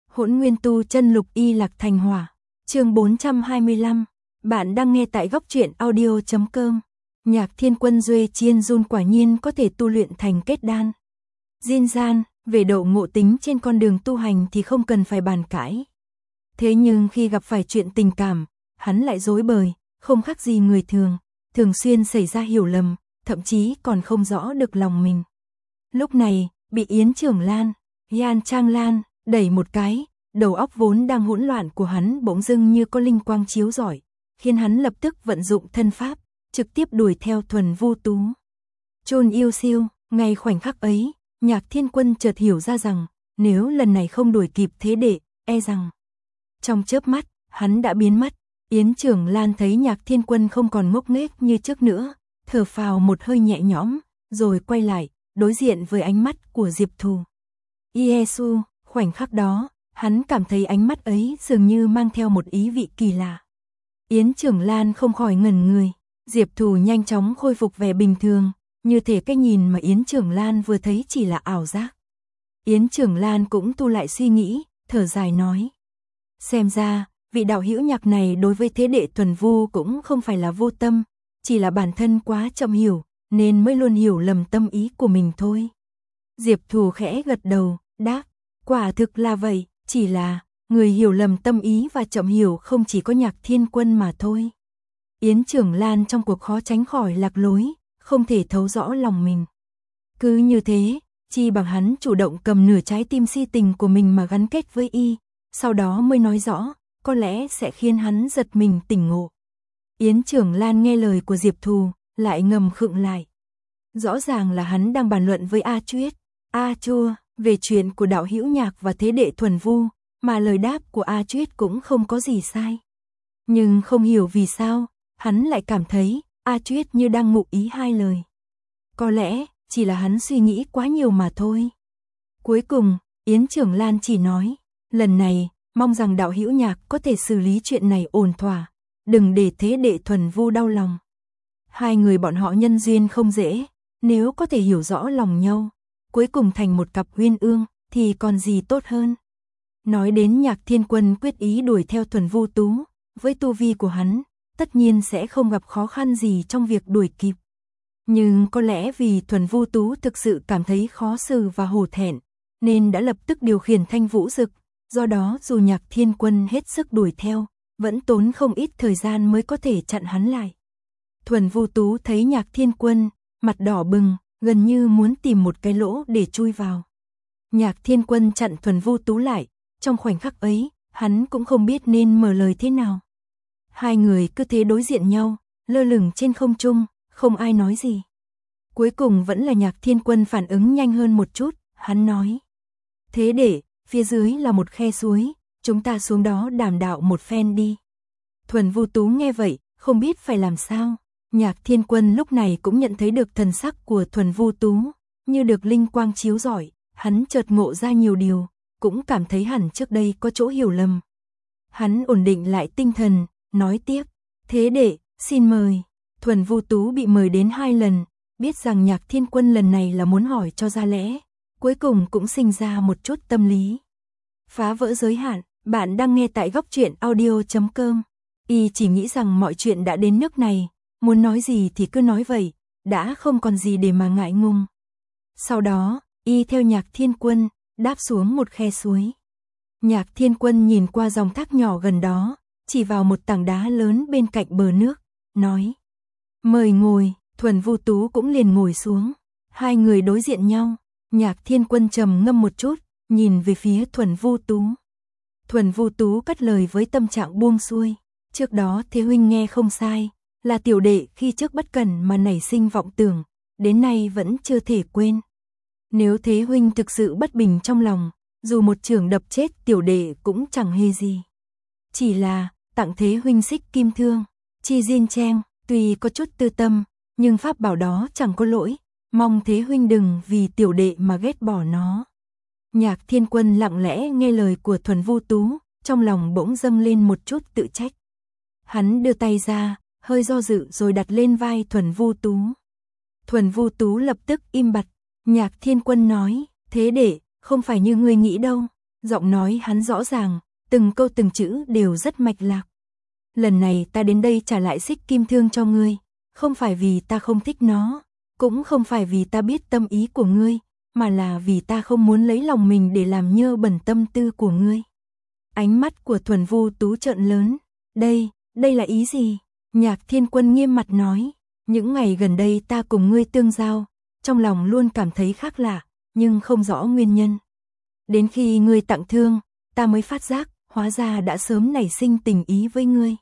Hỗn Nguyên Tu Chân Lục Y Lạc Thành Hỏa, chương 425. Bạn đang nghe tại góc truyện audio.com. Nhạc Thiên Quân Duy Chiên Jun quả nhiên có thể tu luyện thành kết đan. Diên gian, về độ ngộ tính trên con đường tu hành thì không cần phải bàn cãi. Thế nhưng khi gặp phải chuyện tình cảm, hắn lại rối bời, không khác gì người thường, thường xuyên xảy ra hiểu lầm, thậm chí còn không rõ được lòng mình. Lúc này, bị Yến Trưởng Lan, Yan Trang Lan đẩy một cái, đầu óc vốn đang hỗn loạn của hắn bỗng dưng như có linh quang chiếu rọi, khiến hắn lập tức vận dụng thân pháp, trực tiếp đuổi theo Thuần Vu Tú. Chôn yêu siêu, ngay khoảnh khắc ấy, Nhạc Thiên Quân chợt hiểu ra rằng, nếu lần này không đuổi kịp thế đệ, e rằng trong chớp mắt, hắn đã biến mất. Yến Trưởng Lan thấy Nhạc Thiên Quân không còn ngốc nghếch như trước nữa, thở phào một hơi nhẹ nhõm, rồi quay lại, đối diện với ánh mắt của Diệp Thù. Yesu, khoảnh khắc đó, hắn cảm thấy ánh mắt ấy dường như mang theo một ý vị kỳ lạ. Yến Trưởng Lan không khỏi ngẩn người, Diệp Thù nhanh chóng khôi phục vẻ bình thường, như thể cái nhìn mà Yến Trưởng Lan vừa thấy chỉ là ảo giác. Yến Trưởng Lan cũng tu lại suy nghĩ, thở dài nói. Xem ra, vị đạo hữu Nhạc này đối với thế đệ Thuần Vu cũng không phải là vô tâm, chỉ là bản thân quá chậm hiểu, nên mới luôn hiểu lầm tâm ý của mình thôi. Diệp Thù khẽ gật đầu, đáp, quả thực là vậy, chỉ là, người hiểu lầm tâm ý và chậm hiểu không chỉ có Nhạc Thiên Quân mà thôi. Yến Trưởng Lan trong cuộc khó tránh khỏi lạc lối, không thể thấu rõ lòng mình. Cứ như thế, chi bằng hắn chủ động cầm nửa trái tim si tình của mình mà gắn kết với y, sau đó mới nói rõ, có lẽ sẽ khiến hắn giật mình tỉnh ngộ. Yến Trưởng Lan nghe lời của Diệp Thù, lại ngầm khựng lại. Rõ ràng là hắn đang bàn luận với A Chuyết, A Chua, về chuyện của đạo hữu Nhạc và thế đệ Thuần Vu, mà lời đáp của A Chuyết cũng không có gì sai. Nhưng không hiểu vì sao, hắn lại cảm thấy A Chuyết như đang ngụ ý hai lời. Có lẽ, chỉ là hắn suy nghĩ quá nhiều mà thôi. Cuối cùng, Yến Trưởng Lan chỉ nói, lần này, mong rằng đạo hữu Nhạc có thể xử lý chuyện này ổn thỏa, đừng để thế đệ Thuần Vu đau lòng. Hai người bọn họ nhân duyên không dễ, nếu có thể hiểu rõ lòng nhau, cuối cùng thành một cặp uyên ương, thì còn gì tốt hơn. Nói đến Nhạc Thiên Quân quyết ý đuổi theo Thuần Vu Tú, với tu vi của hắn, tất nhiên sẽ không gặp khó khăn gì trong việc đuổi kịp. Nhưng có lẽ vì Thuần Vu Tú thực sự cảm thấy khó xử và hổ thẹn, nên đã lập tức điều khiển Thanh Vũ Dực, do đó dù Nhạc Thiên Quân hết sức đuổi theo, vẫn tốn không ít thời gian mới có thể chặn hắn lại. Thuần Vu Tú thấy Nhạc Thiên Quân, mặt đỏ bừng, gần như muốn tìm một cái lỗ để chui vào. Nhạc Thiên Quân chặn Thuần Vu Tú lại, trong khoảnh khắc ấy, hắn cũng không biết nên mở lời thế nào. Hai người cứ thế đối diện nhau, lơ lửng trên không trung, không ai nói gì. Cuối cùng vẫn là Nhạc Thiên Quân phản ứng nhanh hơn một chút, hắn nói. Thế để, phía dưới là một khe suối, chúng ta xuống đó đàm đạo một phen đi. Thuần Vu Tú nghe vậy, không biết phải làm sao. Nhạc Thiên Quân lúc này cũng nhận thấy được thần sắc của Thuần Vu Tú, như được linh quang chiếu rọi, hắn chợt ngộ ra nhiều điều, cũng cảm thấy hẳn trước đây có chỗ hiểu lầm. Hắn ổn định lại tinh thần, nói tiếp, thế đệ, xin mời. Thuần Vu Tú bị mời đến 2 lần, biết rằng Nhạc Thiên Quân lần này là muốn hỏi cho ra lẽ, cuối cùng cũng sinh ra một chút tâm lý. Phá vỡ giới hạn, bạn đang nghe tại góc truyện audio.com. Y chỉ nghĩ rằng mọi chuyện đã đến nước này, muốn nói gì thì cứ nói vậy, đã không còn gì để mà ngại ngùng. Sau đó, y theo Nhạc Thiên Quân, đáp xuống một khe suối. Nhạc Thiên Quân nhìn qua dòng thác nhỏ gần đó, chỉ vào một tảng đá lớn bên cạnh bờ nước, nói. Mời ngồi, Thuần Vu Tú cũng liền ngồi xuống. Hai người đối diện nhau, Nhạc Thiên Quân trầm ngâm một chút, nhìn về phía Thuần Vu Tú. Thuần Vu Tú cất lời với tâm trạng buông xuôi. Trước đó Thế huynh nghe không sai, là tiểu đệ khi trước bất cẩn mà nảy sinh vọng tưởng, đến nay vẫn chưa thể quên. Nếu Thế huynh thực sự bất bình trong lòng, dù một chưởng đập chết tiểu đệ cũng chẳng hề gì. Chỉ là, tặng Thế huynh xích kim thương, chi diên trang, tuy có chút tư tâm, nhưng pháp bảo đó chẳng có lỗi, mong Thế huynh đừng vì tiểu đệ mà ghét bỏ nó. Nhạc Thiên Quân lặng lẽ nghe lời của Thuần Vu Tú, trong lòng bỗng dâng lên một chút tự trách. Hắn đưa tay ra, hơi do dự rồi đặt lên vai Thuần Vu Tú. Thuần Vu Tú lập tức im bặt. Nhạc Thiên Quân nói, thế đệ, không phải như ngươi nghĩ đâu. Giọng nói hắn rõ ràng, từng câu từng chữ đều rất mạch lạc. Lần này ta đến đây trả lại xích kim thương cho ngươi, không phải vì ta không thích nó, cũng không phải vì ta biết tâm ý của ngươi, mà là vì ta không muốn lấy lòng mình để làm nhơ bẩn tâm tư của ngươi. Ánh mắt của Thuần Vu Tú trợn lớn, đây là ý gì? Nhạc Thiên Quân nghiêm mặt nói, những ngày gần đây ta cùng ngươi tương giao, trong lòng luôn cảm thấy khác lạ, nhưng không rõ nguyên nhân. Đến khi ngươi tặng thương, ta mới phát giác, hóa ra đã sớm nảy sinh tình ý với ngươi.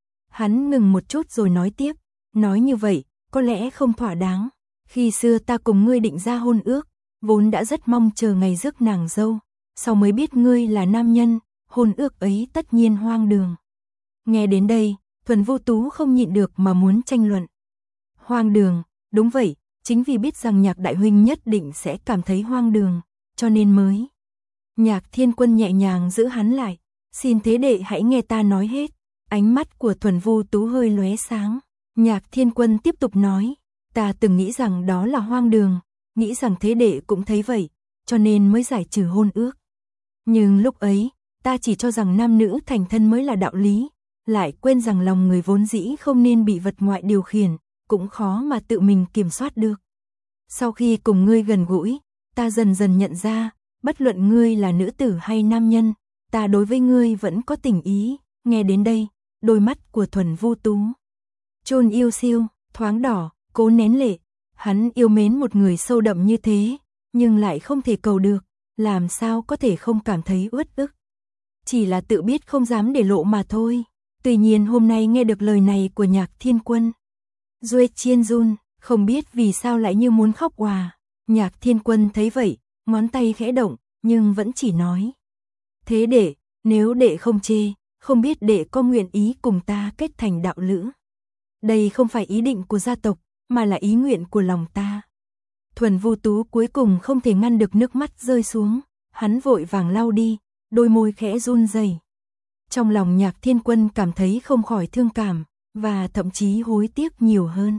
Hắn ngừng một chút rồi nói tiếp, nói như vậy, có lẽ không thỏa đáng. Khi xưa ta cùng ngươi định ra hôn ước, vốn đã rất mong chờ ngày rước nàng dâu, sau mới biết ngươi là nam nhân, hôn ước ấy tất nhiên hoang đường. Nghe đến đây, Thuần Vu Tú không nhịn được mà muốn tranh luận. Hoang đường, đúng vậy, chính vì biết rằng Nhạc đại huynh nhất định sẽ cảm thấy hoang đường, cho nên mới. Nhạc Thiên Quân nhẹ nhàng giữ hắn lại, xin thế đệ hãy nghe ta nói hết. Ánh mắt của Thuần Vu Tú hơi lóe sáng. Nhạc Thiên Quân tiếp tục nói, ta từng nghĩ rằng đó là hoang đường, nghĩ rằng thế đệ cũng thấy vậy, cho nên mới giải trừ hôn ước. Nhưng lúc ấy, ta chỉ cho rằng nam nữ thành thân mới là đạo lý, lại quên rằng lòng người vốn dĩ không nên bị vật ngoại điều khiển, cũng khó mà tự mình kiểm soát được. Sau khi cùng ngươi gần gũi, ta dần dần nhận ra, bất luận ngươi là nữ tử hay nam nhân, ta đối với ngươi vẫn có tình ý. Nghe đến đây, đôi mắt của Thuần Vu Tú chôn yêu siêu, thoáng đỏ, cố nén lệ. Hắn yêu mến một người sâu đậm như thế, nhưng lại không thể cầu được, làm sao có thể không cảm thấy uất ức. Chỉ là tự biết không dám để lộ mà thôi. Tuy nhiên hôm nay nghe được lời này của Nhạc Thiên Quân, Duệ Chiên run, không biết vì sao lại như muốn khóc òa. Nhạc Thiên Quân thấy vậy, ngón tay khẽ động, nhưng vẫn chỉ nói. Thế đệ, nếu đệ không chê, không biết đệ có nguyện ý cùng ta kết thành đạo lữ. Đây không phải ý định của gia tộc, mà là ý nguyện của lòng ta. Thuần Vu Tú cuối cùng không thể ngăn được nước mắt rơi xuống, hắn vội vàng lau đi, đôi môi khẽ run rẩy. Trong lòng Nhạc Thiên Quân cảm thấy không khỏi thương cảm, và thậm chí hối tiếc nhiều hơn.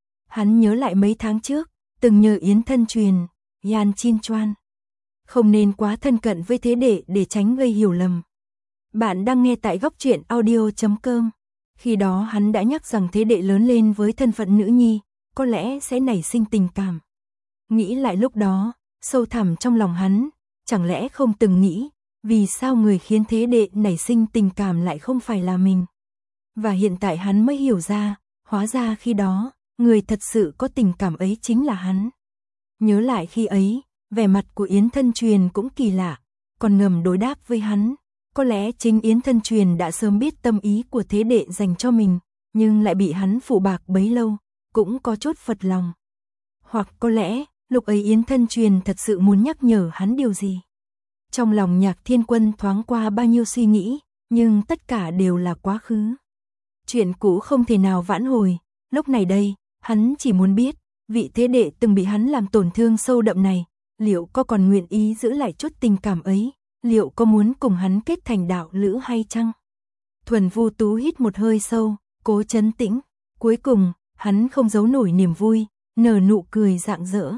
Hắn nhớ lại mấy tháng trước, từng nhờ Yến thân truyền, Yan Chin Choan. Không nên quá thân cận với thế đệ để tránh gây hiểu lầm. Bạn đang nghe tại góc truyện audio.com. Khi đó hắn đã nhắc rằng thế đệ lớn lên với thân phận nữ nhi, có lẽ sẽ nảy sinh tình cảm. Nghĩ lại lúc đó, sâu thẳm trong lòng hắn, chẳng lẽ không từng nghĩ, vì sao người khiến thế đệ nảy sinh tình cảm lại không phải là mình. Và hiện tại hắn mới hiểu ra, hóa ra khi đó, người thật sự có tình cảm ấy chính là hắn. Nhớ lại khi ấy, vẻ mặt của Yến thân truyền cũng kỳ lạ, còn ngầm đối đáp với hắn. Có lẽ chính Yến thân truyền đã sớm biết tâm ý của thế đệ dành cho mình, nhưng lại bị hắn phụ bạc bấy lâu, cũng có chút phật lòng. Hoặc có lẽ, lúc ấy Yến thân truyền thật sự muốn nhắc nhở hắn điều gì. Trong lòng Nhạc Thiên Quân thoáng qua bao nhiêu suy nghĩ, nhưng tất cả đều là quá khứ. Chuyện cũ không thể nào vãn hồi, lúc này đây, hắn chỉ muốn biết, vị thế đệ từng bị hắn làm tổn thương sâu đậm này, liệu có còn nguyện ý giữ lại chút tình cảm ấy, liệu có muốn cùng hắn kết thành đạo lữ hay chăng? Thuần Vu Tú hít một hơi sâu, cố trấn tĩnh, cuối cùng, hắn không giấu nổi niềm vui, nở nụ cười rạng rỡ.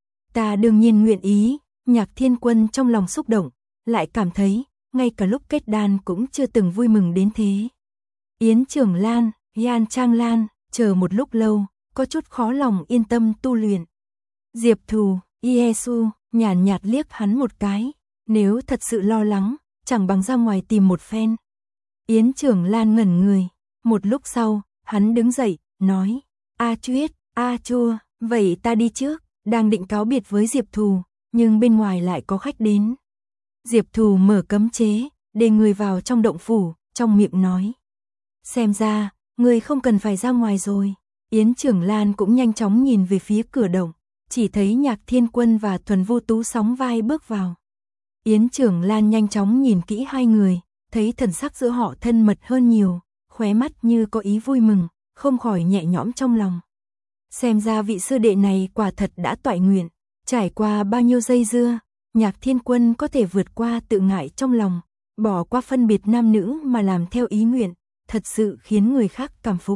Ta đương nhiên nguyện ý. Nhạc Thiên Quân trong lòng xúc động, lại cảm thấy, ngay cả lúc kết đan cũng chưa từng vui mừng đến thế. Yến Trưởng Lan, Yan Trang Lan, chờ một lúc lâu, có chút khó lòng yên tâm tu luyện. Diệp Thù, Yesu, nhàn nhạt liếc hắn một cái, nếu thật sự lo lắng, chẳng bằng ra ngoài tìm một phen. Yến Trưởng Lan ngẩn người, một lúc sau, hắn đứng dậy, nói, A Chuyết, A Chua, vậy ta đi trước, đang định cáo biệt với Diệp Thù. Nhưng bên ngoài lại có khách đến. Diệp Thù mở cấm chế, để người vào trong động phủ, trong miệng nói. Xem ra, người không cần phải ra ngoài rồi. Yến Trưởng Lan cũng nhanh chóng nhìn về phía cửa động, chỉ thấy Nhạc Thiên Quân và Thuần Vu Tú sóng vai bước vào. Yến Trưởng Lan nhanh chóng nhìn kỹ hai người, thấy thần sắc giữa họ thân mật hơn nhiều, khóe mắt như có ý vui mừng, không khỏi nhẹ nhõm trong lòng. Xem ra vị sư đệ này quả thật đã toại nguyện. Trải qua bao nhiêu dây dưa, Nhạc Thiên Quân có thể vượt qua tự ngại trong lòng, bỏ qua phân biệt nam nữ mà làm theo ý nguyện, thật sự khiến người khác cảm phục.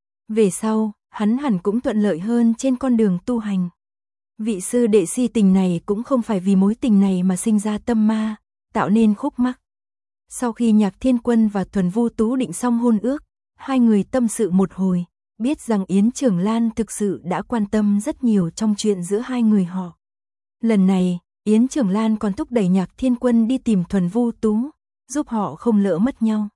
Về sau, hắn hẳn cũng thuận lợi hơn trên con đường tu hành. Vị sư đệ si tình này cũng không phải vì mối tình này mà sinh ra tâm ma, tạo nên khúc mắc. Sau khi Nhạc Thiên Quân và Thuần Vu Tú định xong hôn ước, hai người tâm sự một hồi, biết rằng Yến Trường Lan thực sự đã quan tâm rất nhiều trong chuyện giữa hai người họ. Lần này, Yến Trường Lan còn thúc đẩy Nhạc Thiên Quân đi tìm Thuần Vu Tú, giúp họ không lỡ mất nhau.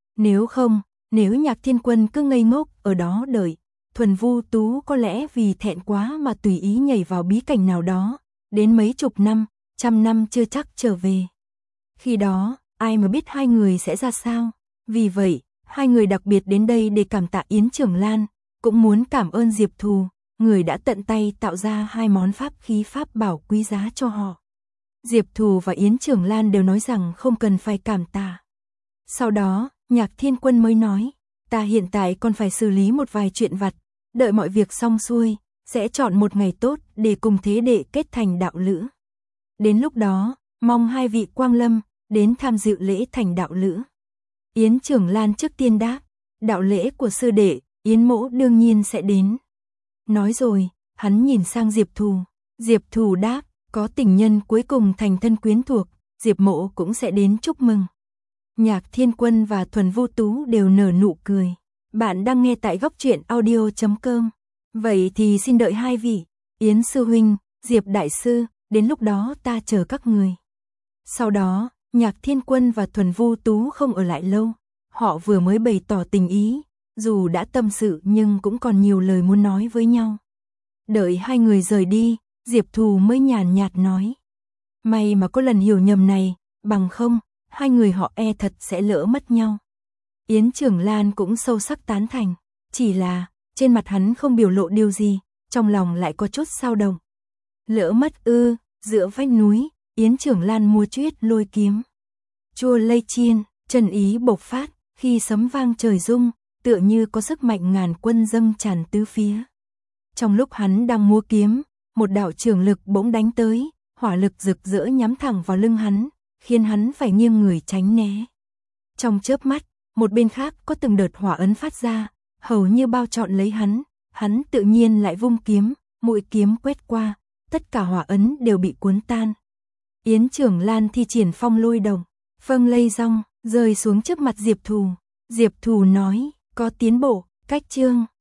Nếu Nhạc Thiên Quân cứ ngây ngốc ở đó đợi, Thuần Vu Tú có lẽ vì thẹn quá mà tùy ý nhảy vào bí cảnh nào đó, đến mấy chục năm, trăm năm chưa chắc trở về. Khi đó, ai mà biết hai người sẽ ra sao. Vì vậy, hai người đặc biệt đến đây để cảm tạ Yến Trường Lan, cũng muốn cảm ơn Diệp Thù, người đã tận tay tạo ra hai món pháp khí pháp bảo quý giá cho họ. Diệp Thù và Yến Trường Lan đều nói rằng không cần phải cảm tạ. Sau đó, Nhạc Thiên Quân mới nói, ta hiện tại còn phải xử lý một vài chuyện vặt, đợi mọi việc xong xuôi, sẽ chọn một ngày tốt để cùng thế đệ kết thành đạo lữ. Đến lúc đó, mong hai vị quang lâm, đến tham dự lễ thành đạo lữ. Yến Trường Lan trước tiên đáp, đạo lễ của sư đệ, Yến mỗ đương nhiên sẽ đến. Nói rồi, hắn nhìn sang Diệp Thù. Diệp Thù đáp, có tình nhân cuối cùng thành thân quyến thuộc, Diệp mỗ cũng sẽ đến chúc mừng. Nhạc Thiên Quân và Thuần Vu Tú đều nở nụ cười. Bạn đang nghe tại góc truyện audio.com. Vậy thì xin đợi hai vị, Yến sư huynh, Diệp đại sư, đến lúc đó ta chờ các người. Sau đó, Nhạc Thiên Quân và Thuần Vu Tú không ở lại lâu. Họ vừa mới bày tỏ tình ý, dù đã tâm sự nhưng cũng còn nhiều lời muốn nói với nhau. Đợi hai người rời đi, Diệp Thù mới nhàn nhạt nói. May mà có lần hiểu nhầm này, bằng không, hai người họ e thật sẽ lỡ mất nhau. Yến Trường Lan cũng sâu sắc tán thành, chỉ là trên mặt hắn không biểu lộ điều gì, trong lòng lại có chút dao động. Lỡ mất ư? Giữa vách núi, Yến Trường Lan mua chuyết lôi kiếm. Chua lây chiên, chân ý bộc phát, khi sấm vang trời rung, tựa như có sức mạnh ngàn quân dâng tràn tứ phía. Trong lúc hắn đang múa kiếm, một đạo trường lực bỗng đánh tới, hỏa lực rực rỡ nhắm thẳng vào lưng hắn, khiến hắn phải nghiêng người tránh né. Trong chớp mắt, một bên khác có từng đợt hỏa ấn phát ra, hầu như bao trọn lấy hắn tự nhiên lại vung kiếm, mũi kiếm quét qua, tất cả hỏa ấn đều bị cuốn tan. Yến Trường Lan thi triển phong lôi đồng, phâng lây rong, rơi xuống trước mặt Diệp Thù. Diệp Thù nói, có tiến bộ, cách chương.